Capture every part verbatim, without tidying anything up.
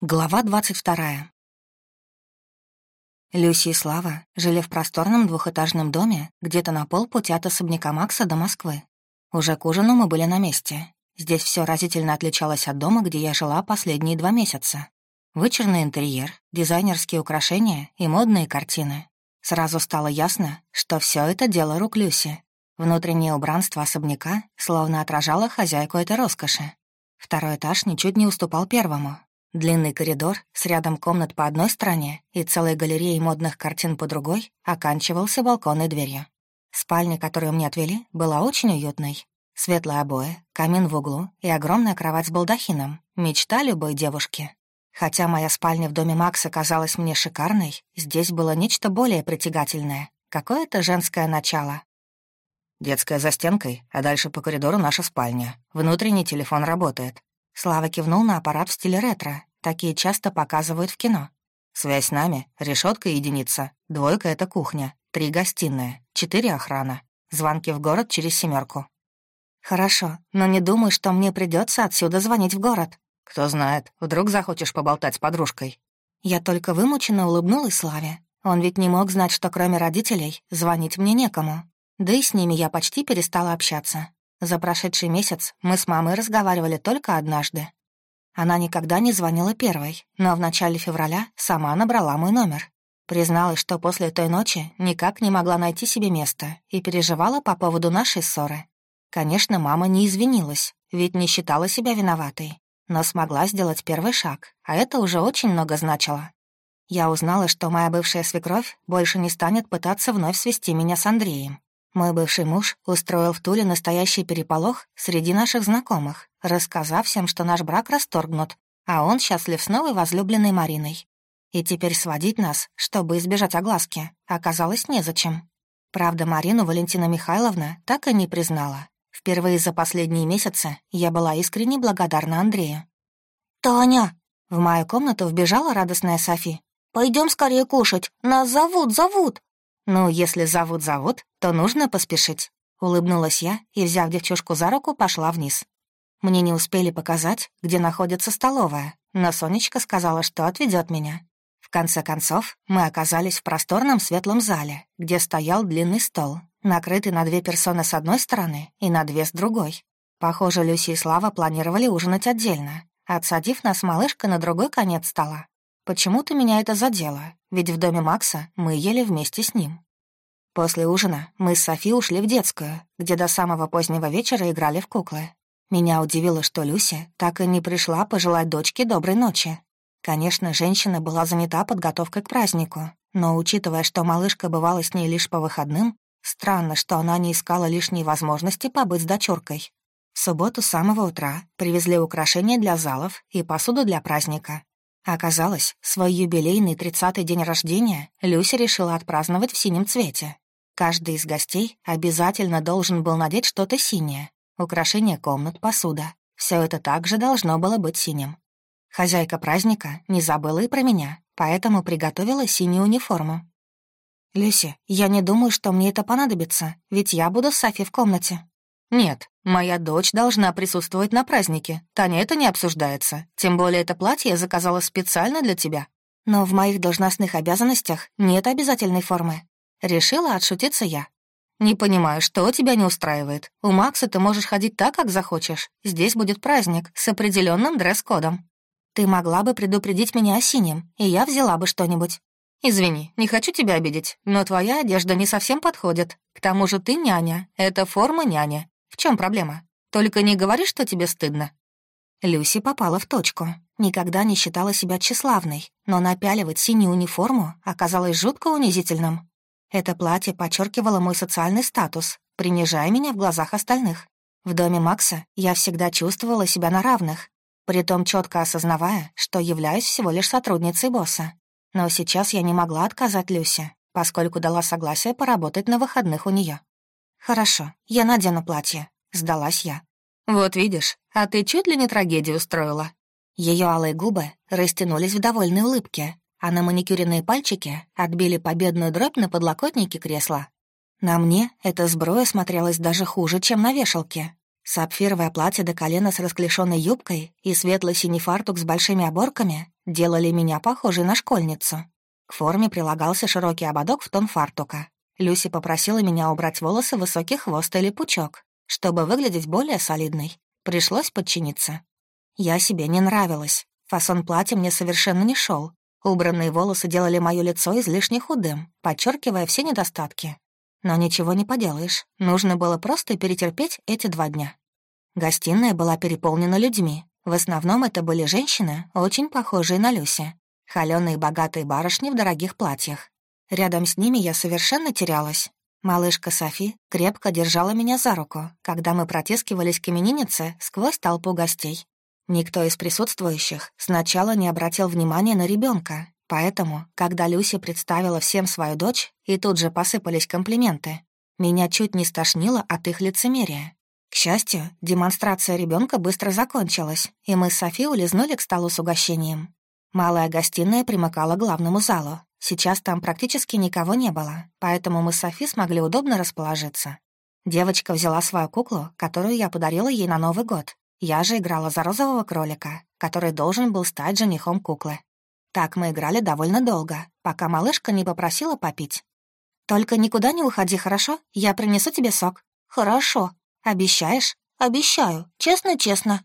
Глава двадцать вторая. Люси и Слава жили в просторном двухэтажном доме где-то на полпути от особняка Макса до Москвы. Уже к ужину мы были на месте. Здесь все разительно отличалось от дома, где я жила последние два месяца. Вычурный интерьер, дизайнерские украшения и модные картины. Сразу стало ясно, что все это дело рук Люси. Внутреннее убранство особняка словно отражало хозяйку этой роскоши. Второй этаж ничуть не уступал первому. Длинный коридор с рядом комнат по одной стороне и целой галереей модных картин по другой оканчивался балконной дверью. Спальня, которую мне отвели, была очень уютной. Светлые обои, камин в углу и огромная кровать с балдахином — мечта любой девушки. Хотя моя спальня в доме Макса казалась мне шикарной, здесь было нечто более притягательное, какое-то женское начало. «Детская за стенкой, а дальше по коридору наша спальня. Внутренний телефон работает». Слава кивнул на аппарат в стиле ретро. Такие часто показывают в кино. Связь с нами, решетка и единица. Двойка — это кухня, три — гостиная, четыре — охрана. Звонки в город через семерку. Хорошо, но не думай, что мне придется отсюда звонить в город. Кто знает, вдруг захочешь поболтать с подружкой. Я только вымученно улыбнулась Славе. Он ведь не мог знать, что кроме родителей звонить мне некому. Да и с ними я почти перестала общаться. За прошедший месяц мы с мамой разговаривали только однажды. Она никогда не звонила первой, но в начале февраля сама набрала мой номер. Призналась, что после той ночи никак не могла найти себе места и переживала по поводу нашей ссоры. Конечно, мама не извинилась, ведь не считала себя виноватой, но смогла сделать первый шаг, а это уже очень много значило. Я узнала, что моя бывшая свекровь больше не станет пытаться вновь свести меня с Андреем. Мой бывший муж устроил в Туле настоящий переполох среди наших знакомых, рассказав всем, что наш брак расторгнут, а он счастлив с новой возлюбленной Мариной. И теперь сводить нас, чтобы избежать огласки, оказалось незачем. Правда, Марину Валентина Михайловна так и не признала. Впервые за последние месяцы я была искренне благодарна Андрею. «Таня!» — в мою комнату вбежала радостная Софи. «Пойдем скорее кушать, нас зовут, зовут!» «Ну, если зовут-зовут, то нужно поспешить», — улыбнулась я и, взяв девчушку за руку, пошла вниз. Мне не успели показать, где находится столовая, но Сонечка сказала, что отведет меня. В конце концов, мы оказались в просторном светлом зале, где стоял длинный стол, накрытый на две персоны с одной стороны и на две с другой. Похоже, Люси и Слава планировали ужинать отдельно, отсадив нас малышкой на другой конец стола. Почему-то меня это задело, ведь в доме Макса мы ели вместе с ним. После ужина мы с Софи ушли в детскую, где до самого позднего вечера играли в куклы. Меня удивило, что Люся так и не пришла пожелать дочке доброй ночи. Конечно, женщина была занята подготовкой к празднику, но, учитывая, что малышка бывала с ней лишь по выходным, странно, что она не искала лишней возможности побыть с дочуркой. В субботу с самого утра привезли украшения для залов и посуду для праздника. Оказалось, свой юбилейный тридцатый день рождения Люся решила отпраздновать в синем цвете. Каждый из гостей обязательно должен был надеть что-то синее. Украшения комнат, посуда. Все это также должно было быть синим. Хозяйка праздника не забыла и про меня, поэтому приготовила синюю униформу. «Люся, я не думаю, что мне это понадобится, ведь я буду с Софи в комнате». «Нет, моя дочь должна присутствовать на празднике. Таня, это не обсуждается. Тем более это платье я заказала специально для тебя. Но в моих должностных обязанностях нет обязательной формы». Решила отшутиться я. «Не понимаю, что тебя не устраивает. У Макса ты можешь ходить так, как захочешь. Здесь будет праздник с определенным дресс-кодом. Ты могла бы предупредить меня о синем, и я взяла бы что-нибудь». «Извини, не хочу тебя обидеть, но твоя одежда не совсем подходит. К тому же ты няня. Это форма няни. В чем проблема? Только не говори, что тебе стыдно». Люси попала в точку. Никогда не считала себя тщеславной, но напяливать синюю униформу оказалось жутко унизительным. Это платье подчеркивало мой социальный статус, принижая меня в глазах остальных. В доме Макса я всегда чувствовала себя на равных, притом четко осознавая, что являюсь всего лишь сотрудницей босса. Но сейчас я не могла отказать Люсе, поскольку дала согласие поработать на выходных у нее. «Хорошо, я надену платье», — сдалась я. «Вот видишь, а ты чуть ли не трагедию устроила». Ее алые губы растянулись в довольной улыбке, а на маникюренные пальчики отбили победную дробь на подлокотнике кресла. На мне эта сброя смотрелась даже хуже, чем на вешалке. Сапфировое платье до колена с расклешенной юбкой и светло-синий фартук с большими оборками делали меня похожей на школьницу. К форме прилагался широкий ободок в тон фартука. Люси попросила меня убрать волосы в высокий хвост или пучок, чтобы выглядеть более солидной. Пришлось подчиниться. Я себе не нравилась. Фасон платья мне совершенно не шел. Убранные волосы делали мое лицо излишне худым, подчеркивая все недостатки. Но ничего не поделаешь. Нужно было просто перетерпеть эти два дня. Гостиная была переполнена людьми. В основном это были женщины, очень похожие на Люси. Холёные богатые барышни в дорогих платьях. Рядом с ними я совершенно терялась. Малышка Софи крепко держала меня за руку, когда мы протискивались к имениннице сквозь толпу гостей. Никто из присутствующих сначала не обратил внимания на ребенка, поэтому, когда Люси представила всем свою дочь, и тут же посыпались комплименты, меня чуть не стошнило от их лицемерия. К счастью, демонстрация ребенка быстро закончилась, и мы с Софи улизнули к столу с угощением. Малая гостиная примыкала к главному залу. Сейчас там практически никого не было, поэтому мы с Софи смогли удобно расположиться. Девочка взяла свою куклу, которую я подарила ей на Новый год. Я же играла за розового кролика, который должен был стать женихом куклы. Так мы играли довольно долго, пока малышка не попросила попить. «Только никуда не уходи, хорошо? Я принесу тебе сок». «Хорошо. Обещаешь?» «Обещаю. Честно-честно».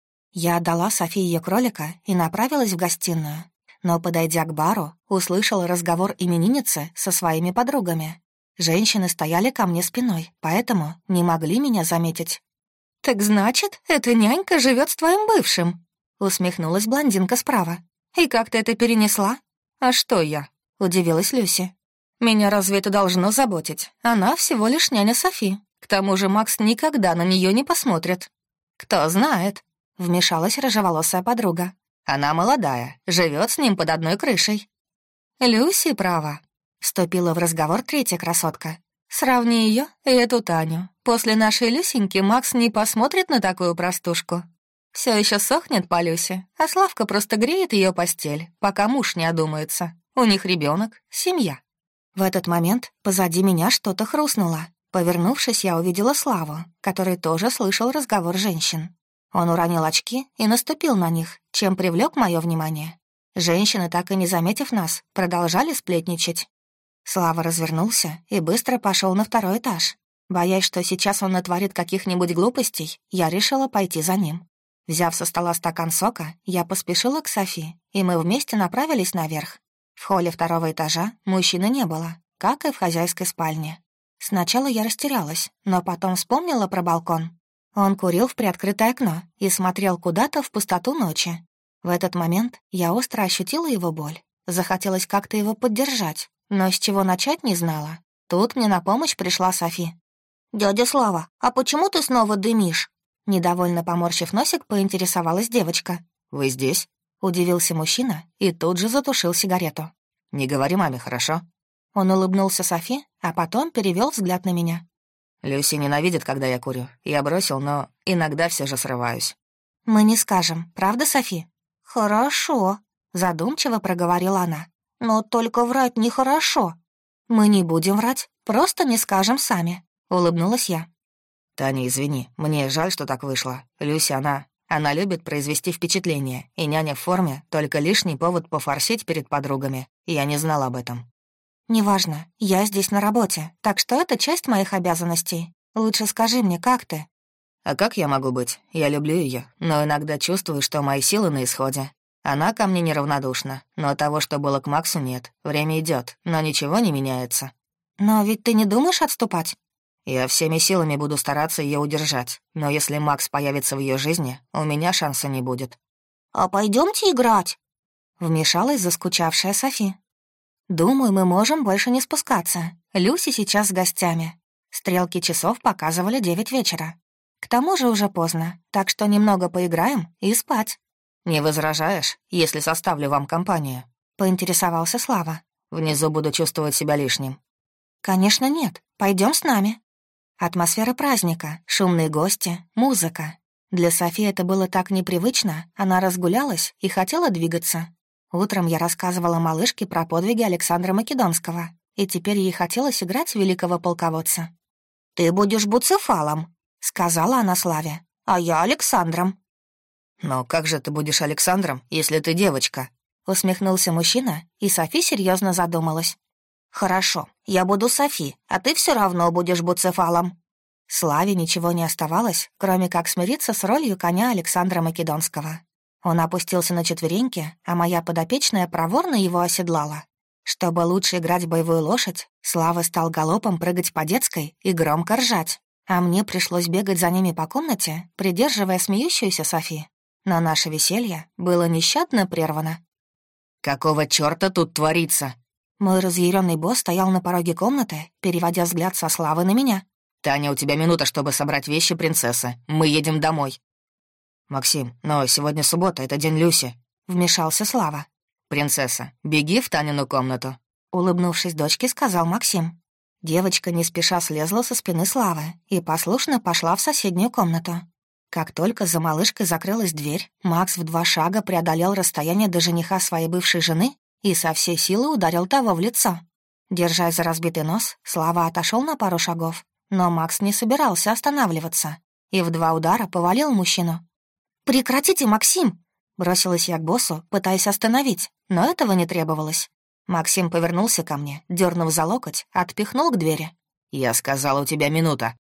Я отдала Софии ее кролика и направилась в гостиную. Но, подойдя к бару, услышала разговор именинницы со своими подругами. Женщины стояли ко мне спиной, поэтому не могли меня заметить. «Так значит, эта нянька живет с твоим бывшим?» — усмехнулась блондинка справа. «И как ты это перенесла?» «А что я?» — удивилась Люси. «Меня разве это должно заботить? Она всего лишь няня Софи. К тому же Макс никогда на нее не посмотрит». «Кто знает?» — вмешалась рыжеволосая подруга. «Она молодая, живет с ним под одной крышей». «Люси права», — вступила в разговор третья красотка. «Сравни ее и эту Таню. После нашей Люсеньки Макс не посмотрит на такую простушку. Все еще сохнет по Люсе, а Славка просто греет ее постель, пока муж не одумается. У них ребенок, семья». В этот момент позади меня что-то хрустнуло. Повернувшись, я увидела Славу, который тоже слышал разговор женщин. Он уронил очки и наступил на них, чем привлек мое внимание. Женщины, так и не заметив нас, продолжали сплетничать. Слава развернулся и быстро пошел на второй этаж. Боясь, что сейчас он натворит каких-нибудь глупостей, я решила пойти за ним. Взяв со стола стакан сока, я поспешила к Софи, и мы вместе направились наверх. В холле второго этажа мужчины не было, как и в хозяйской спальне. Сначала я растерялась, но потом вспомнила про балкон. Он курил в приоткрытое окно и смотрел куда-то в пустоту ночи. В этот момент я остро ощутила его боль. Захотелось как-то его поддержать, но с чего начать не знала. Тут мне на помощь пришла Софи. «Дядя Слава, а почему ты снова дымишь?» Недовольно поморщив носик, поинтересовалась девочка. «Вы здесь?» — удивился мужчина и тут же затушил сигарету. «Не говори маме, хорошо?» Он улыбнулся Софи, а потом перевел взгляд на меня. «Люси ненавидит, когда я курю. Я бросил, но иногда все же срываюсь». «Мы не скажем, правда, Софи?» «Хорошо», — задумчиво проговорила она. «Но только врать нехорошо». «Мы не будем врать, просто не скажем сами», — улыбнулась я. «Таня, извини, мне жаль, что так вышло. Люси, она... Она любит произвести впечатление, и няня в форме — только лишний повод пофорсить перед подругами. Я не знал об этом». «Неважно, я здесь на работе, так что это часть моих обязанностей. Лучше скажи мне, как ты?» «А как я могу быть? Я люблю ее, но иногда чувствую, что мои силы на исходе. Она ко мне неравнодушна, но того, что было к Максу, нет. Время идет, но ничего не меняется». «Но ведь ты не думаешь отступать?» «Я всеми силами буду стараться ее удержать, но если Макс появится в ее жизни, у меня шанса не будет». «А пойдемте играть?» — вмешалась заскучавшая Софи. «Думаю, мы можем больше не спускаться. Люси сейчас с гостями». Стрелки часов показывали девять вечера. К тому же уже поздно, так что немного поиграем и спать. «Не возражаешь, если составлю вам компанию?» — поинтересовался Слава. «Внизу буду чувствовать себя лишним». «Конечно нет, пойдем с нами». Атмосфера праздника, шумные гости, музыка. Для Софи это было так непривычно, она разгулялась и хотела двигаться. Утром я рассказывала малышке про подвиги Александра Македонского, и теперь ей хотелось играть в великого полководца. «Ты будешь Буцефалом», — сказала она Славе, — «а я Александром». «Но как же ты будешь Александром, если ты девочка?» Усмехнулся мужчина, и Софи серьезно задумалась. «Хорошо, я буду Софи, а ты все равно будешь Буцефалом». Славе ничего не оставалось, кроме как смириться с ролью коня Александра Македонского. Он опустился на четвереньки, а моя подопечная проворно его оседлала. Чтобы лучше играть в боевую лошадь, Слава стал галопом прыгать по детской и громко ржать, а мне пришлось бегать за ними по комнате, придерживая смеющуюся Софи. Но наше веселье было нещадно прервано. «Какого чёрта тут творится?» Мой разъяренный босс стоял на пороге комнаты, переводя взгляд со Славы на меня. «Таня, у тебя минута, чтобы собрать вещи принцессы. Мы едем домой». «Максим, но сегодня суббота, это день Люси», — вмешался Слава. «Принцесса, беги в Танину комнату», — улыбнувшись дочке, сказал Максим. Девочка не спеша слезла со спины Славы и послушно пошла в соседнюю комнату. Как только за малышкой закрылась дверь, Макс в два шага преодолел расстояние до жениха своей бывшей жены и со всей силы ударил того в лицо. Держась за разбитый нос, Слава отошел на пару шагов, но Макс не собирался останавливаться и в два удара повалил мужчину. «Прекратите, Максим!» Бросилась я к боссу, пытаясь остановить, но этого не требовалось. Максим повернулся ко мне, дернув за локоть, отпихнул к двери. «Я сказала, у тебя минута».